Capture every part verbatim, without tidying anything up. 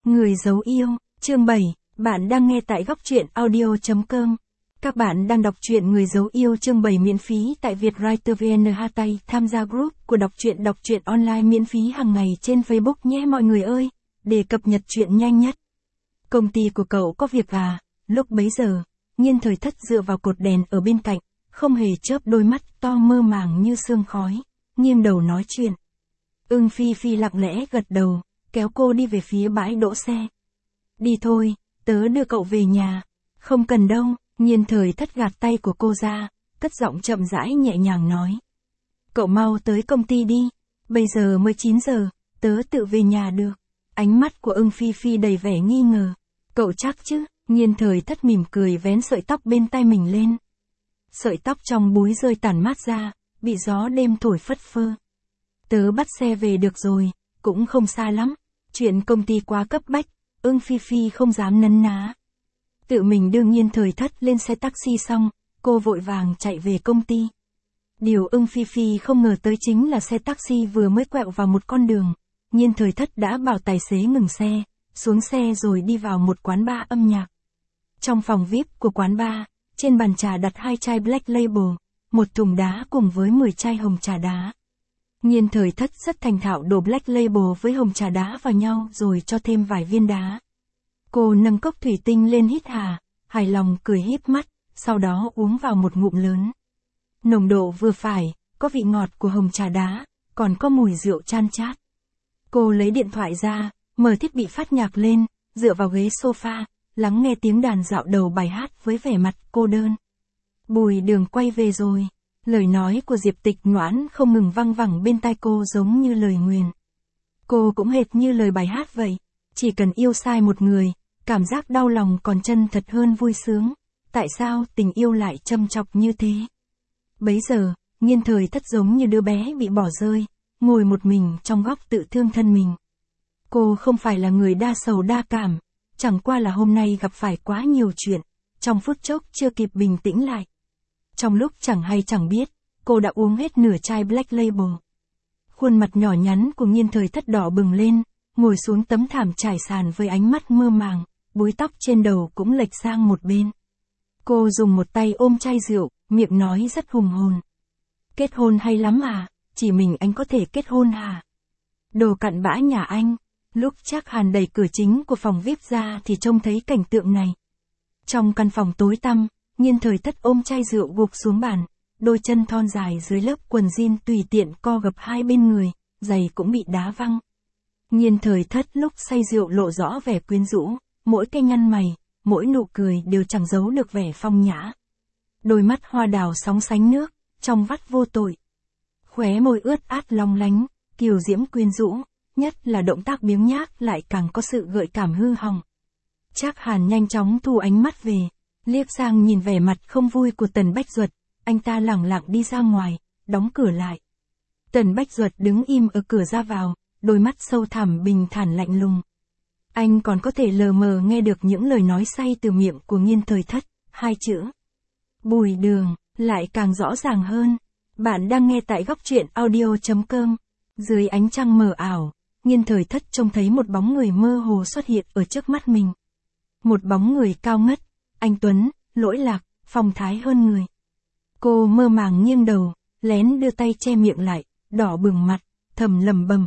Người giấu yêu, chương bảy, bạn đang nghe tại góc truyện audio chấm com. Các bạn đang đọc truyện Người giấu yêu chương bảy miễn phí tại Vietwriter vê en hát tay, tham gia group của đọc truyện đọc truyện online miễn phí hàng ngày trên Facebook nhé mọi người ơi, để cập nhật truyện nhanh nhất. Công ty của cậu có việc à? Lúc bấy giờ, Nhiên Thời Thất dựa vào cột đèn ở bên cạnh, không hề chớp đôi mắt to mơ màng như sương khói, nghiêng đầu nói chuyện. Ưng Phi Phi lặng lẽ gật đầu, kéo cô đi về phía bãi đỗ xe. Đi thôi, tớ đưa cậu về nhà. Không cần đâu, Nhiên Thời Thất gạt tay của cô ra, cất giọng chậm rãi nhẹ nhàng nói. Cậu mau tới công ty đi, bây giờ mới chín giờ, tớ tự về nhà được. Ánh mắt của Ưng Phi Phi đầy vẻ nghi ngờ. Cậu chắc chứ? Nhiên Thời Thất mỉm cười vén sợi tóc bên tai mình lên. Sợi tóc trong búi rơi tản mát ra, bị gió đêm thổi phất phơ. Tớ bắt xe về được rồi, cũng không xa lắm. Chuyện công ty quá cấp bách, Ưng Phi Phi không dám nấn ná. Tự mình đưa Nhiên Thời Thất lên xe taxi xong, cô vội vàng chạy về công ty. Điều Ưng Phi Phi không ngờ tới chính là xe taxi vừa mới quẹo vào một con đường. Nhiên Thời Thất đã bảo tài xế ngừng xe, xuống xe rồi đi vào một quán bar âm nhạc. Trong phòng vi ai pi của quán bar, trên bàn trà đặt hai chai Black Label, một thùng đá cùng với mười chai hồng trà đá. Nhiên Thời Thất rất thành thạo đổ Black Label với hồng trà đá vào nhau rồi cho thêm vài viên đá. Cô nâng cốc thủy tinh lên hít hà, hài lòng cười híp mắt, sau đó uống vào một ngụm lớn. Nồng độ vừa phải, có vị ngọt của hồng trà đá, còn có mùi rượu chan chát. Cô lấy điện thoại ra, mở thiết bị phát nhạc lên, dựa vào ghế sofa, lắng nghe tiếng đàn dạo đầu bài hát với vẻ mặt cô đơn. Bùi Đường quay về rồi. Lời nói của Diệp Tịch Noãn không ngừng văng vẳng bên tai cô giống như lời nguyền. Cô cũng hệt như lời bài hát vậy. Chỉ cần yêu sai một người, cảm giác đau lòng còn chân thật hơn vui sướng. Tại sao tình yêu lại châm chọc như thế? Bấy giờ, Nhiên Thời Thất giống như đứa bé bị bỏ rơi, ngồi một mình trong góc tự thương thân mình. Cô không phải là người đa sầu đa cảm, chẳng qua là hôm nay gặp phải quá nhiều chuyện, trong phút chốc chưa kịp bình tĩnh lại. Trong lúc chẳng hay chẳng biết, cô đã uống hết nửa chai Black Label. Khuôn mặt nhỏ nhắn của Nhiên Thời Thất đỏ bừng lên, ngồi xuống tấm thảm trải sàn với ánh mắt mơ màng, búi tóc trên đầu cũng lệch sang một bên. Cô dùng một tay ôm chai rượu, miệng nói rất hùng hồn. Kết hôn hay lắm à, chỉ mình anh có thể kết hôn à? Đồ cặn bã nhà anh. Lúc Trác Hàn đẩy cửa chính của phòng vi ai pi ra thì trông thấy cảnh tượng này. Trong căn phòng tối tăm, Nhiên Thời Thất ôm chai rượu gục xuống bàn, đôi chân thon dài dưới lớp quần jean tùy tiện co gập hai bên người, giày cũng bị đá văng. Nhiên Thời Thất lúc say rượu lộ rõ vẻ quyến rũ, mỗi cái nhăn mày, mỗi nụ cười đều chẳng giấu được vẻ phong nhã. Đôi mắt hoa đào sóng sánh nước, trong vắt vô tội. Khóe môi ướt át long lánh, kiều diễm quyến rũ, nhất là động tác biếng nhác lại càng có sự gợi cảm hư hỏng. Trác Hàn nhanh chóng thu ánh mắt về, liếc sang nhìn vẻ mặt không vui của Tần Bách Duật, anh ta lẳng lặng đi ra ngoài, đóng cửa lại. Tần Bách Duật đứng im ở cửa ra vào, đôi mắt sâu thẳm bình thản lạnh lùng. Anh còn có thể lờ mờ nghe được những lời nói say từ miệng của Nhiên Thời Thất, hai chữ Bùi Đường, lại càng rõ ràng hơn. Bạn đang nghe tại góc truyện audio chấm com. Dưới ánh trăng mờ ảo, Nhiên Thời Thất trông thấy một bóng người mơ hồ xuất hiện ở trước mắt mình. Một bóng người cao ngất, anh tuấn, lỗi lạc, phong thái hơn người. Cô mơ màng nghiêng đầu, lén đưa tay che miệng lại, đỏ bừng mặt, thầm lầm bầm.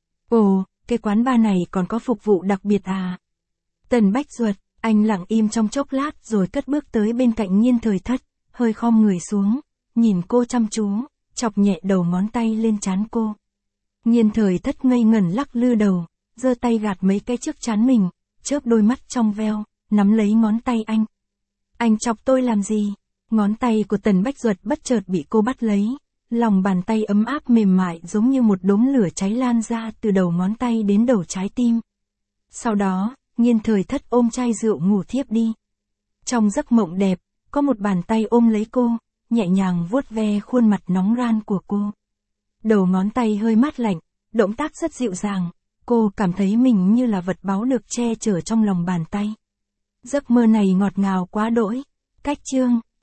Ồ, cái quán bar này còn có phục vụ đặc biệt à? Tần Bách Duật, anh lặng im trong chốc lát rồi cất bước tới bên cạnh Nhiên Thời Thất, hơi khom người xuống, nhìn cô chăm chú, chọc nhẹ đầu ngón tay lên trán cô. Nhiên Thời Thất ngây ngẩn lắc lư đầu, giơ tay gạt mấy cái trước trán mình, chớp đôi mắt trong veo, nắm lấy ngón tay anh. Anh chọc tôi làm gì? Ngón tay của Tần Bách Duật bất chợt bị cô bắt lấy, lòng bàn tay ấm áp mềm mại giống như một đốm lửa cháy lan ra từ đầu ngón tay đến đầu trái tim. Sau đó, Nhiên Thời Thất ôm chai rượu ngủ thiếp đi. Trong giấc mộng đẹp, có một bàn tay ôm lấy cô, nhẹ nhàng vuốt ve khuôn mặt nóng ran của cô. Đầu ngón tay hơi mát lạnh, động tác rất dịu dàng, cô cảm thấy mình như là vật báu được che chở trong lòng bàn tay. Giấc mơ này ngọt ngào quá đỗi. Cách chương